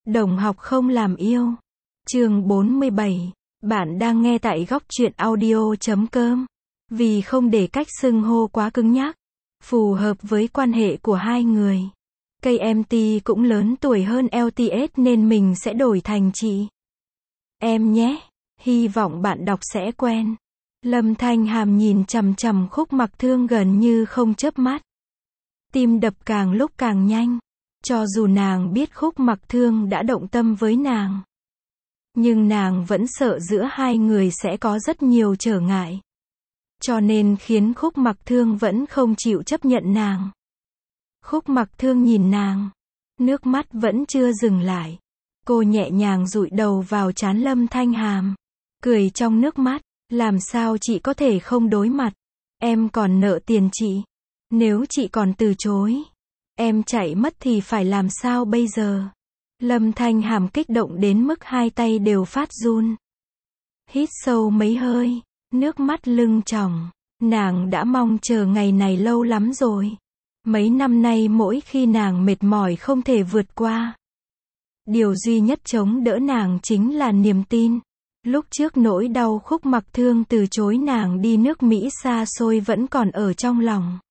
Đồng học không làm yêu. Chương 47. Bạn đang nghe tại góc truyện audio.com. Vì không để cách xưng hô quá cứng nhắc, phù hợp với quan hệ của hai người. KMT cũng lớn tuổi hơn LTS nên mình sẽ đổi thành chị em nhé. Hy vọng bạn đọc sẽ quen. Lâm Thanh Hàm nhìn chằm chằm Khúc Mặc Thương gần như không chớp mắt. Tim đập càng lúc càng nhanh. Cho dù nàng biết Khúc Mặc Thương đã động tâm với nàng, nhưng nàng vẫn sợ giữa hai người sẽ có rất nhiều trở ngại. Cho nên khiến Khúc Mặc Thương vẫn không chịu chấp nhận nàng. Khúc Mặc Thương nhìn nàng, nước mắt vẫn chưa dừng lại. Cô nhẹ nhàng dụi đầu vào trán Lâm Thanh Hàm, cười trong nước mắt, làm sao chị có thể không đối mặt? Em còn nợ tiền chị. Nếu chị còn từ chối, em chạy mất thì phải làm sao bây giờ? Lâm Thanh Hàm kích động đến mức hai tay đều phát run. Hít sâu mấy hơi, nước mắt lưng tròng. Nàng đã mong chờ ngày này lâu lắm rồi. Mấy năm nay mỗi khi nàng mệt mỏi không thể vượt qua, điều duy nhất chống đỡ nàng chính là niềm tin. Lúc trước nỗi đau Khúc Mặc Thương từ chối nàng đi nước Mỹ xa xôi vẫn còn ở trong lòng.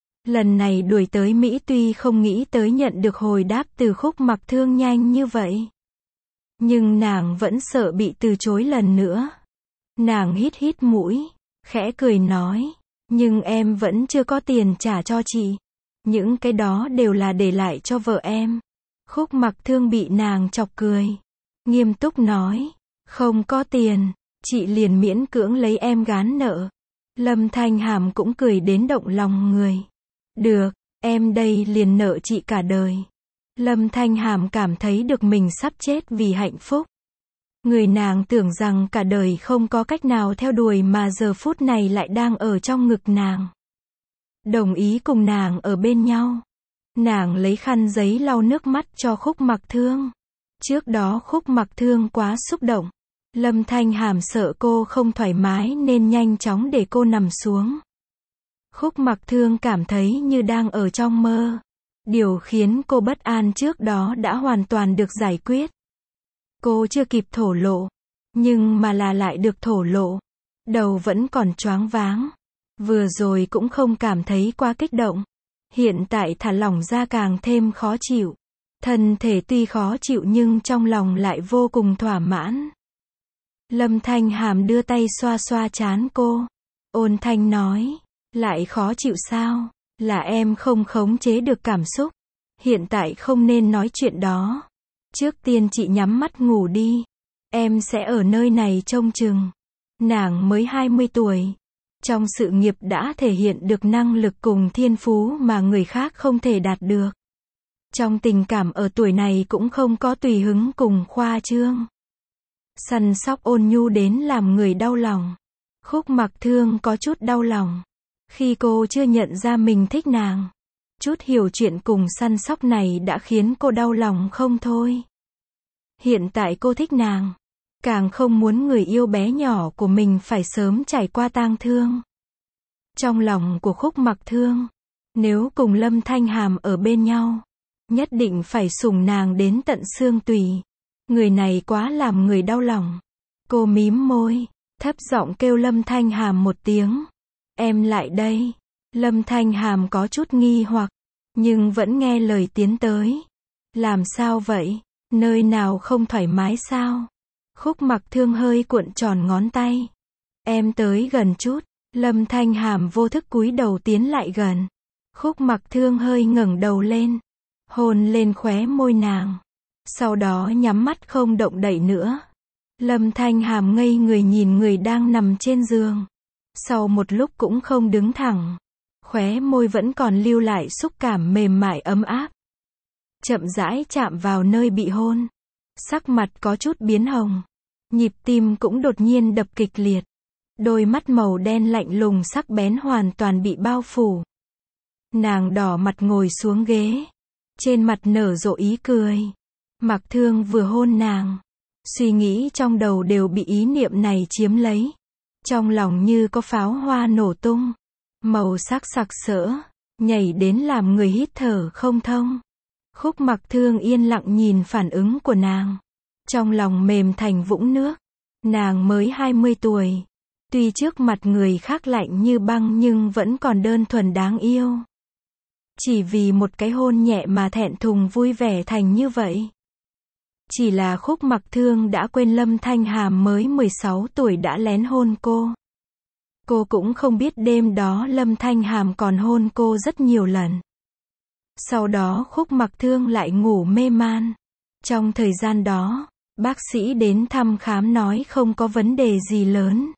Lần này đuổi tới Mỹ tuy không nghĩ tới nhận được hồi đáp từ Khúc Mặc Thương nhanh như vậy, nhưng nàng vẫn sợ bị từ chối lần nữa. Nàng hít hít mũi, khẽ cười nói, nhưng em vẫn chưa có tiền trả cho chị. Những cái đó đều là để lại cho vợ em. Khúc Mặc Thương bị nàng chọc cười, nghiêm túc nói, không có tiền, chị liền miễn cưỡng lấy em gán nợ. Lâm Thanh Hàm cũng cười đến động lòng người. Được, em đây liền nợ chị cả đời. Lâm Thanh Hàm cảm thấy được mình sắp chết vì hạnh phúc. Người nàng tưởng rằng cả đời không có cách nào theo đuổi mà giờ phút này lại đang ở trong ngực nàng. Đồng ý cùng nàng ở bên nhau. Nàng lấy khăn giấy lau nước mắt cho Khúc Mặc Thương. Trước đó Khúc Mặc Thương quá xúc động. Lâm Thanh Hàm sợ cô không thoải mái nên nhanh chóng để cô nằm xuống. Khúc Mặc Thương cảm thấy như đang ở trong mơ. Điều khiến cô bất an trước đó đã hoàn toàn được giải quyết. Cô chưa kịp thổ lộ, nhưng mà lại được thổ lộ. Đầu vẫn còn choáng váng. Vừa rồi cũng không cảm thấy quá kích động. Hiện tại thả lỏng ra càng thêm khó chịu. Thân thể tuy khó chịu nhưng trong lòng lại vô cùng thỏa mãn. Lâm Thanh Hàm đưa tay xoa xoa trán cô. Ôn thanh nói, lại khó chịu sao? Là em không khống chế được cảm xúc. Hiện tại không nên nói chuyện đó. Trước tiên chị nhắm mắt ngủ đi. Em sẽ ở nơi này trông chừng. Nàng mới 20 tuổi. Trong sự nghiệp đã thể hiện được năng lực cùng thiên phú mà người khác không thể đạt được. Trong tình cảm ở tuổi này cũng không có tùy hứng cùng khoa trương. Săn sóc ôn nhu đến làm người đau lòng. Khúc Mặc Thương có chút đau lòng. Khi cô chưa nhận ra mình thích nàng, chút hiểu chuyện cùng săn sóc này đã khiến cô đau lòng không thôi. Hiện tại cô thích nàng, càng không muốn người yêu bé nhỏ của mình phải sớm trải qua tang thương. Trong lòng của Khúc Mặc Thương, nếu cùng Lâm Thanh Hàm ở bên nhau, nhất định phải sủng nàng đến tận xương tủy. Người này quá làm người đau lòng. Cô mím môi, thấp giọng kêu Lâm Thanh Hàm một tiếng. Em lại đây. Lâm Thanh Hàm có chút nghi hoặc, nhưng vẫn nghe lời tiến tới. Làm sao vậy? Nơi nào không thoải mái sao? Khúc Mặc Thương hơi cuộn tròn ngón tay. Em tới gần chút. Lâm Thanh Hàm vô thức cúi đầu tiến lại gần. Khúc Mặc Thương hơi ngẩng đầu lên, hôn lên khóe môi nàng. Sau đó nhắm mắt không động đậy nữa. Lâm Thanh Hàm ngây người nhìn người đang nằm trên giường. Sau một lúc cũng không đứng thẳng. Khóe môi vẫn còn lưu lại xúc cảm mềm mại ấm áp. Chậm rãi chạm vào nơi bị hôn. Sắc mặt có chút biến hồng. Nhịp tim cũng đột nhiên đập kịch liệt. Đôi mắt màu đen lạnh lùng sắc bén hoàn toàn bị bao phủ. Nàng đỏ mặt ngồi xuống ghế. Trên mặt nở rộ ý cười. Mặc Thương vừa hôn nàng. Suy nghĩ trong đầu đều bị ý niệm này chiếm lấy. Trong lòng như có pháo hoa nổ tung. Màu sắc sặc sỡ. Nhảy đến làm người hít thở không thông. Khúc Mặc Thương yên lặng nhìn phản ứng của nàng. Trong lòng mềm thành vũng nước. Nàng mới 20 tuổi. Tuy trước mặt người khác lạnh như băng nhưng vẫn còn đơn thuần đáng yêu. Chỉ vì một cái hôn nhẹ mà thẹn thùng vui vẻ thành như vậy. Chỉ là Khúc Mặc Thương đã quên Lâm Thanh Hàm mới 16 tuổi đã lén hôn cô. Cô cũng không biết đêm đó Lâm Thanh Hàm còn hôn cô rất nhiều lần. Sau đó Khúc Mặc Thương lại ngủ mê man. Trong thời gian đó, bác sĩ đến thăm khám nói không có vấn đề gì lớn.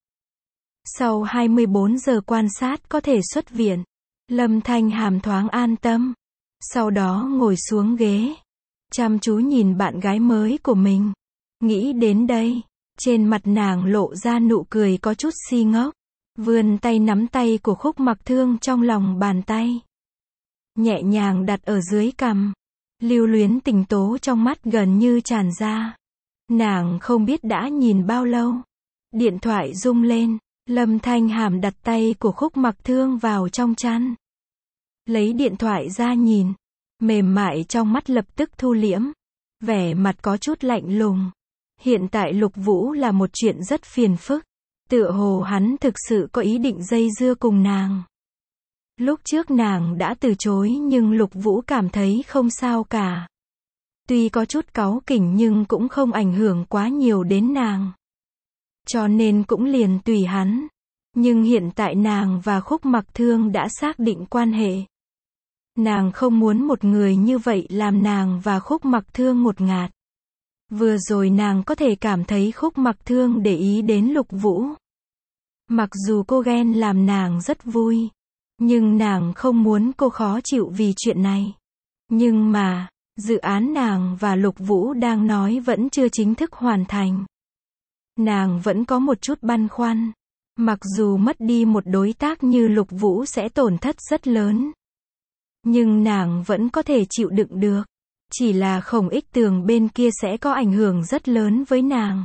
Sau 24 giờ quan sát có thể xuất viện. Lâm Thanh Hàm thoáng an tâm. Sau đó ngồi xuống ghế. Chăm chú nhìn bạn gái mới của mình. Nghĩ đến đây, trên mặt nàng lộ ra nụ cười có chút si ngốc. Vươn tay nắm tay của Khúc Mặc Thương trong lòng bàn tay. Nhẹ nhàng đặt ở dưới cằm. Lưu luyến tình tố trong mắt gần như tràn ra. Nàng không biết đã nhìn bao lâu. Điện thoại rung lên. Lâm Thanh Hàm đặt tay của Khúc Mặc Thương vào trong chăn. Lấy điện thoại ra nhìn. Mềm mại trong mắt lập tức thu liễm. Vẻ mặt có chút lạnh lùng. Hiện tại Lục Vũ là một chuyện rất phiền phức. Tựa hồ hắn thực sự có ý định dây dưa cùng nàng. Lúc trước nàng đã từ chối nhưng Lục Vũ cảm thấy không sao cả. Tuy có chút cáu kỉnh nhưng cũng không ảnh hưởng quá nhiều đến nàng. Cho nên cũng liền tùy hắn. Nhưng hiện tại nàng và Khúc Mặc Thương đã xác định quan hệ. Nàng không muốn một người như vậy làm nàng và Khúc Mặc Thương ngột ngạt. Vừa rồi nàng có thể cảm thấy Khúc Mặc Thương để ý đến Lục Vũ. Mặc dù cô ghen làm nàng rất vui. Nhưng nàng không muốn cô khó chịu vì chuyện này. Nhưng mà, dự án nàng và Lục Vũ đang nói vẫn chưa chính thức hoàn thành. Nàng vẫn có một chút băn khoăn. Mặc dù mất đi một đối tác như Lục Vũ sẽ tổn thất rất lớn. Nhưng nàng vẫn có thể chịu đựng được. Chỉ là Khổng Ích Tường bên kia sẽ có ảnh hưởng rất lớn với nàng.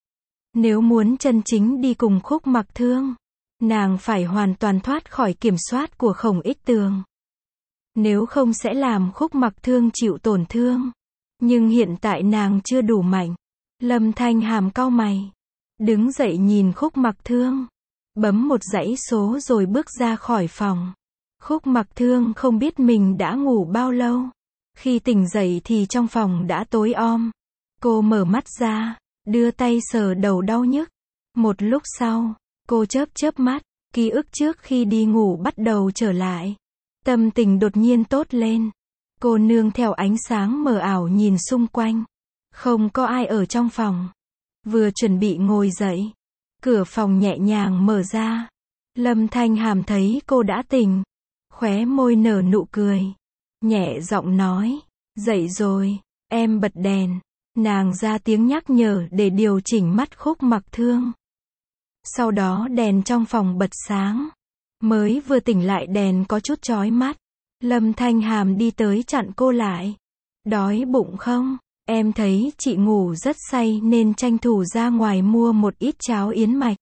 Nếu muốn chân chính đi cùng Khúc Mặc Thương, nàng phải hoàn toàn thoát khỏi kiểm soát của Khổng Ích Tường. Nếu không sẽ làm Khúc Mặc Thương chịu tổn thương. Nhưng hiện tại nàng chưa đủ mạnh. Lâm Thanh Hàm cau mày. Đứng dậy nhìn Khúc Mặc Thương. Bấm một dãy số rồi bước ra khỏi phòng. Khúc Mặc Thương không biết mình đã ngủ bao lâu. Khi tỉnh dậy thì trong phòng đã tối om. Cô mở mắt ra, đưa tay sờ đầu đau nhức. Một lúc sau, cô chớp chớp mắt, ký ức trước khi đi ngủ bắt đầu trở lại. Tâm tình đột nhiên tốt lên. Cô nương theo ánh sáng mờ ảo nhìn xung quanh. Không có ai ở trong phòng. Vừa chuẩn bị ngồi dậy, cửa phòng nhẹ nhàng mở ra. Lâm Thanh Hàm thấy cô đã tỉnh. Khóe môi nở nụ cười. Nhẹ giọng nói, dậy rồi, em bật đèn. Nàng ra tiếng nhắc nhở để điều chỉnh mắt Khúc Mặc Thương. Sau đó đèn trong phòng bật sáng. Mới vừa tỉnh lại đèn có chút chói mắt. Lâm Thanh Hàm đi tới chặn cô lại. Đói bụng không? Em thấy chị ngủ rất say nên tranh thủ ra ngoài mua một ít cháo yến mạch.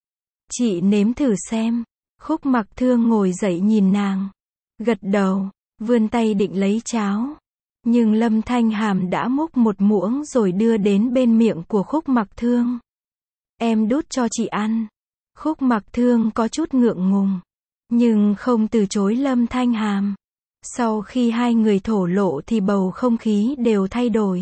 Chị nếm thử xem. Khúc Mặc Thương ngồi dậy nhìn nàng. Gật đầu, vươn tay định lấy cháo. Nhưng Lâm Thanh Hàm đã múc một muỗng rồi đưa đến bên miệng của Khúc Mặc Thương. Em đút cho chị ăn. Khúc Mặc Thương có chút ngượng ngùng. Nhưng không từ chối Lâm Thanh Hàm. Sau khi hai người thổ lộ thì bầu không khí đều thay đổi.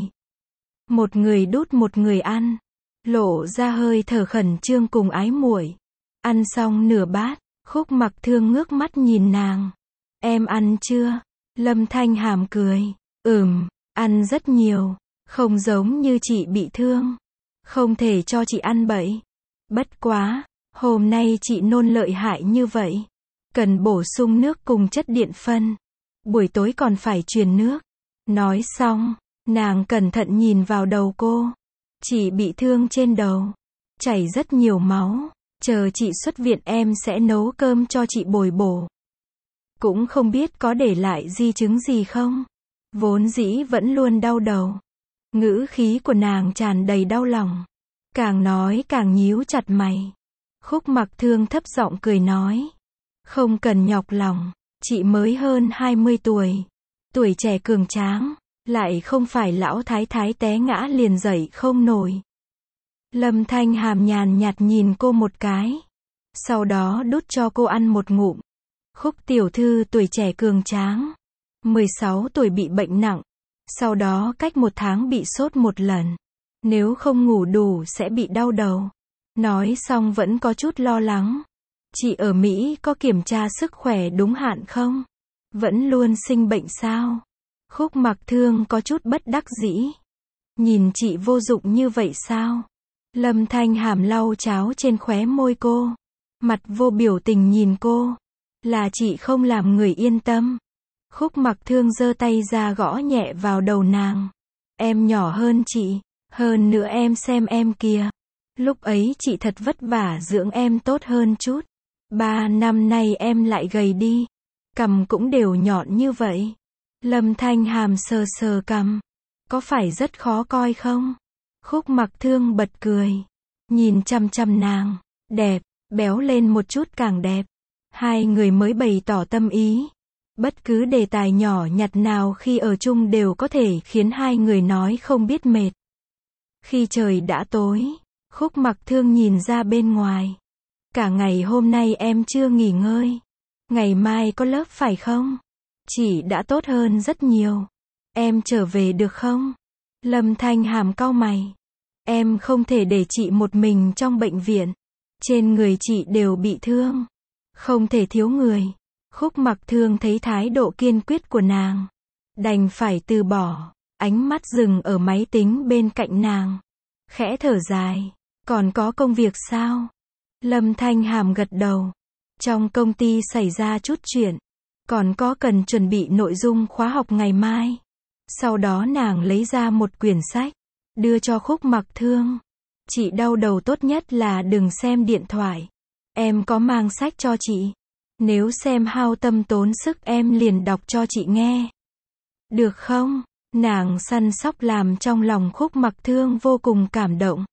Một người đút một người ăn. Lộ ra hơi thở khẩn trương cùng ái muội. Ăn xong nửa bát, Khúc Mặc Thương ngước mắt nhìn nàng. Em ăn chưa? Lâm Thanh Hàm cười. Ăn rất nhiều. Không giống như chị bị thương. Không thể cho chị ăn bậy. Bất quá, hôm nay chị nôn lợi hại như vậy. Cần bổ sung nước cùng chất điện phân. Buổi tối còn phải truyền nước. Nói xong, nàng cẩn thận nhìn vào đầu cô. Chị bị thương trên đầu. Chảy rất nhiều máu. Chờ chị xuất viện em sẽ nấu cơm cho chị bồi bổ. Cũng không biết có để lại di chứng gì không. Vốn dĩ vẫn luôn đau đầu. Ngữ khí của nàng tràn đầy đau lòng. Càng nói càng nhíu chặt mày. Khúc Mặc Thương thấp giọng cười nói. Không cần nhọc lòng. Chị mới hơn 20 tuổi. Tuổi trẻ cường tráng. Lại không phải lão thái thái té ngã liền dậy không nổi. Lâm Thanh Hàm nhàn nhạt nhìn cô một cái. Sau đó đút cho cô ăn một ngụm. Khúc tiểu thư tuổi trẻ cường tráng. 16 tuổi bị bệnh nặng. Sau đó cách 1 tháng bị sốt một lần. Nếu không ngủ đủ sẽ bị đau đầu. Nói xong vẫn có chút lo lắng. Chị ở Mỹ có kiểm tra sức khỏe đúng hạn không? Vẫn luôn sinh bệnh sao? Khúc Mặc Thương có chút bất đắc dĩ. Nhìn chị vô dụng như vậy sao? Lâm Thanh Hàm lau cháo trên khóe môi cô. Mặt vô biểu tình nhìn cô. Là chị không làm người yên tâm. Khúc Mặc Thương giơ tay ra gõ nhẹ vào đầu nàng. Em nhỏ hơn chị. Hơn nữa em xem em kìa. Lúc ấy chị thật vất vả dưỡng em tốt hơn chút. 3 năm nay em lại gầy đi. Cằm cũng đều nhọn như vậy. Lâm Thanh Hàm sờ sờ cằm. Có phải rất khó coi không? Khúc Mặc Thương bật cười. Nhìn chăm chăm nàng. Đẹp, béo lên một chút càng đẹp. Hai người mới bày tỏ tâm ý. Bất cứ đề tài nhỏ nhặt nào khi ở chung đều có thể khiến hai người nói không biết mệt. Khi trời đã tối, Khúc Mặc Thương nhìn ra bên ngoài. Cả ngày hôm nay em chưa nghỉ ngơi. Ngày mai có lớp phải không? Chị đã tốt hơn rất nhiều. Em trở về được không? Lâm Thanh Hàm cau mày. Em không thể để chị một mình trong bệnh viện. Trên người chị đều bị thương. Không thể thiếu người. Khúc Mặc Thương thấy thái độ kiên quyết của nàng. Đành phải từ bỏ. Ánh mắt dừng ở máy tính bên cạnh nàng. Khẽ thở dài. Còn có công việc sao? Lâm Thanh Hàm gật đầu. Trong công ty xảy ra chút chuyện. Còn có cần chuẩn bị nội dung khóa học ngày mai. Sau đó nàng lấy ra một quyển sách. Đưa cho Khúc Mặc Thương. Chị đau đầu tốt nhất là đừng xem điện thoại. Em có mang sách cho chị. Nếu xem hao tâm tốn sức em liền đọc cho chị nghe. Được không? Nàng săn sóc làm trong lòng Khúc Mặc Thương vô cùng cảm động.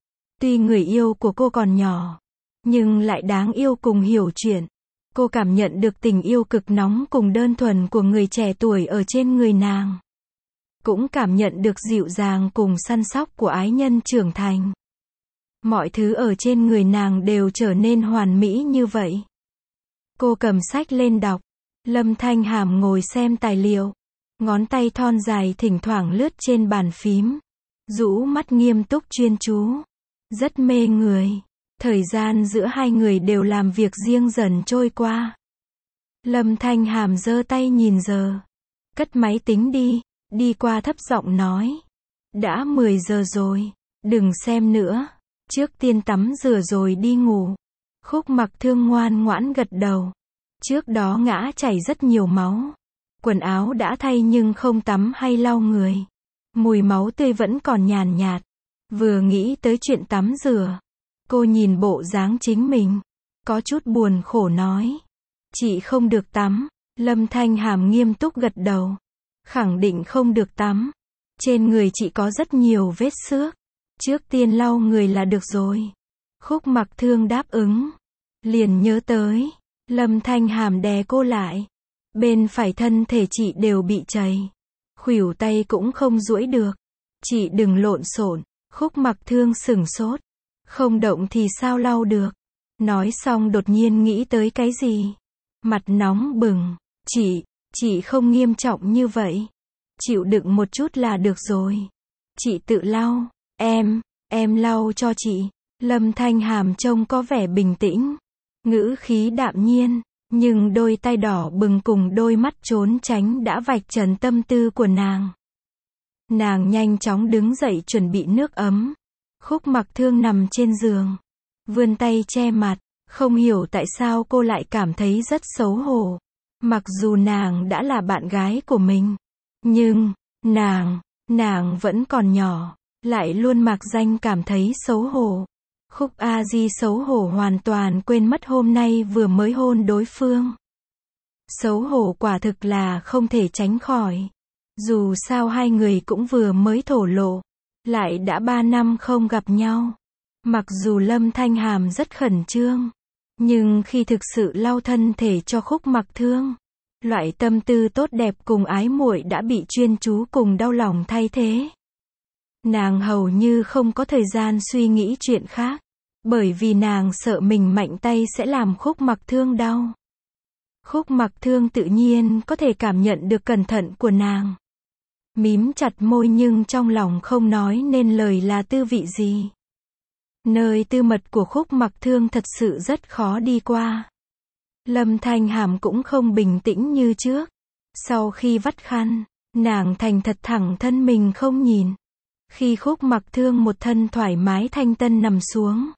Tuy người yêu của cô còn nhỏ, nhưng lại đáng yêu cùng hiểu chuyện. Cô cảm nhận được tình yêu cực nóng cùng đơn thuần của người trẻ tuổi ở trên người nàng. Cũng cảm nhận được dịu dàng cùng săn sóc của ái nhân trưởng thành. Mọi thứ ở trên người nàng đều trở nên hoàn mỹ như vậy. Cô cầm sách lên đọc. Lâm Thanh Hàm ngồi xem tài liệu. Ngón tay thon dài thỉnh thoảng lướt trên bàn phím. Rũ mắt nghiêm túc chuyên chú. Rất mê người. Thời gian giữa hai người đều làm việc riêng dần trôi qua. Lâm Thanh Hàm giơ tay nhìn giờ. Cất máy tính đi. Đi qua thấp giọng nói. Đã 10 giờ rồi. Đừng xem nữa. Trước tiên tắm rửa rồi đi ngủ. Khúc Mặc Thương ngoan ngoãn gật đầu. Trước đó ngã chảy rất nhiều máu. Quần áo đã thay nhưng không tắm hay lau người. Mùi máu tươi vẫn còn nhàn nhạt. Vừa nghĩ tới chuyện tắm rửa. Cô nhìn bộ dáng chính mình. Có chút buồn khổ nói. Chị không được tắm. Lâm Thanh Hàm nghiêm túc gật đầu. Khẳng định không được tắm. Trên người chị có rất nhiều vết xước. Trước tiên lau người là được rồi. Khúc Mặc Thương đáp ứng. Liền nhớ tới. Lâm Thanh Hàm đè cô lại. Bên phải thân thể chị đều bị chảy. Khuỷu tay cũng không duỗi được. Chị đừng lộn xộn. Khúc Mặc Thương sửng sốt. Không động thì sao lau được. Nói xong đột nhiên nghĩ tới cái gì. Mặt nóng bừng. Chị không nghiêm trọng như vậy. Chịu đựng một chút là được rồi. Chị tự lau. Em lau cho chị. Lâm Thanh Hàm trông có vẻ bình tĩnh. Ngữ khí đạm nhiên. Nhưng đôi tay đỏ bừng cùng đôi mắt trốn tránh đã vạch trần tâm tư của nàng. Nàng nhanh chóng đứng dậy chuẩn bị nước ấm. Khúc Mặc Thương nằm trên giường. Vươn tay che mặt. Không hiểu tại sao cô lại cảm thấy rất xấu hổ. Mặc dù nàng đã là bạn gái của mình. Nhưng, nàng vẫn còn nhỏ. Lại luôn mặc danh cảm thấy xấu hổ. Khúc A Di xấu hổ hoàn toàn quên mất hôm nay vừa mới hôn đối phương. Xấu hổ quả thực là không thể tránh khỏi. Dù sao hai người cũng vừa mới thổ lộ. Lại đã 3 năm không gặp nhau. Mặc dù Lâm Thanh Hàm rất khẩn trương. Nhưng khi thực sự lau thân thể cho Khúc Mặc Thương. Loại tâm tư tốt đẹp cùng ái muội đã bị chuyên chú cùng đau lòng thay thế. Nàng hầu như không có thời gian suy nghĩ chuyện khác, bởi vì nàng sợ mình mạnh tay sẽ làm Khúc Mặc Thương đau. Khúc Mặc Thương tự nhiên có thể cảm nhận được cẩn thận của nàng. Mím chặt môi nhưng trong lòng không nói nên lời là tư vị gì. Nơi tư mật của Khúc Mặc Thương thật sự rất khó đi qua. Lâm Thanh Hàm cũng không bình tĩnh như trước. Sau khi vắt khăn, nàng thành thật thẳng thân mình không nhìn. Khi Khúc Mặc Thương một thân thoải mái thanh tân nằm xuống,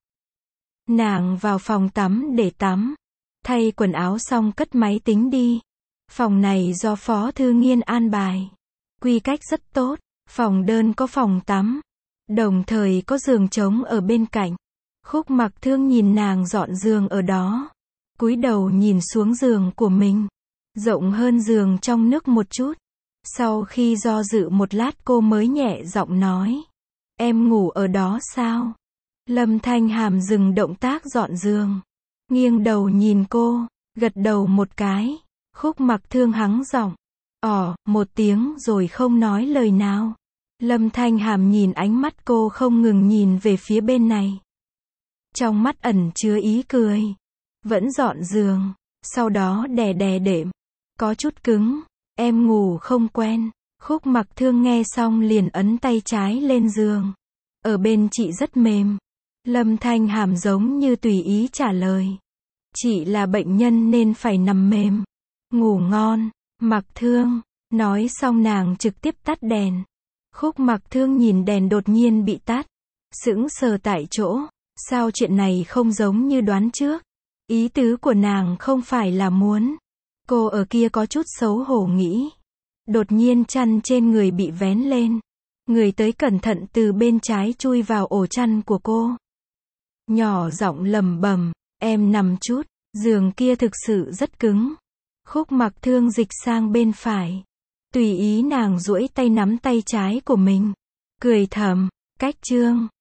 nàng vào phòng tắm để tắm, thay quần áo xong cất máy tính đi. Phòng này do Phó Thư Nghiên an bài, quy cách rất tốt, phòng đơn có phòng tắm, đồng thời có giường trống ở bên cạnh. Khúc Mặc Thương nhìn nàng dọn giường ở đó, cúi đầu nhìn xuống giường của mình, rộng hơn giường trong nước một chút. Sau khi do dự một lát cô mới nhẹ giọng nói, em ngủ ở đó sao? Lâm Thanh Hàm dừng động tác dọn giường, nghiêng đầu nhìn cô, gật đầu một cái. Khúc Mặc Thương hắng giọng, một tiếng rồi không nói lời nào. Lâm Thanh Hàm nhìn ánh mắt cô không ngừng nhìn về phía bên này, trong mắt ẩn chứa ý cười. Vẫn dọn giường, sau đó đè đệm, có chút cứng, em ngủ không quen. Khúc Mặc Thương nghe xong liền ấn tay trái lên giường, ở bên chị rất mềm. Lâm Thanh Hàm giống như tùy ý trả lời, chị là bệnh nhân nên phải nằm mềm. Ngủ ngon, Mặc Thương. Nói xong nàng trực tiếp tắt đèn. Khúc Mặc Thương nhìn đèn đột nhiên bị tắt, sững sờ tại chỗ. Sao chuyện này không giống như đoán trước? Ý tứ của nàng không phải là muốn cô ở kia, có chút xấu hổ nghĩ. Đột nhiên chăn trên người bị vén lên, người tới cẩn thận từ bên trái chui vào ổ chăn của cô, nhỏ giọng lẩm bẩm, em nằm chút, giường kia thực sự rất cứng. Khúc Mặc Thương dịch sang bên phải, tùy ý nàng duỗi tay nắm tay trái của mình, cười thầm, cách chương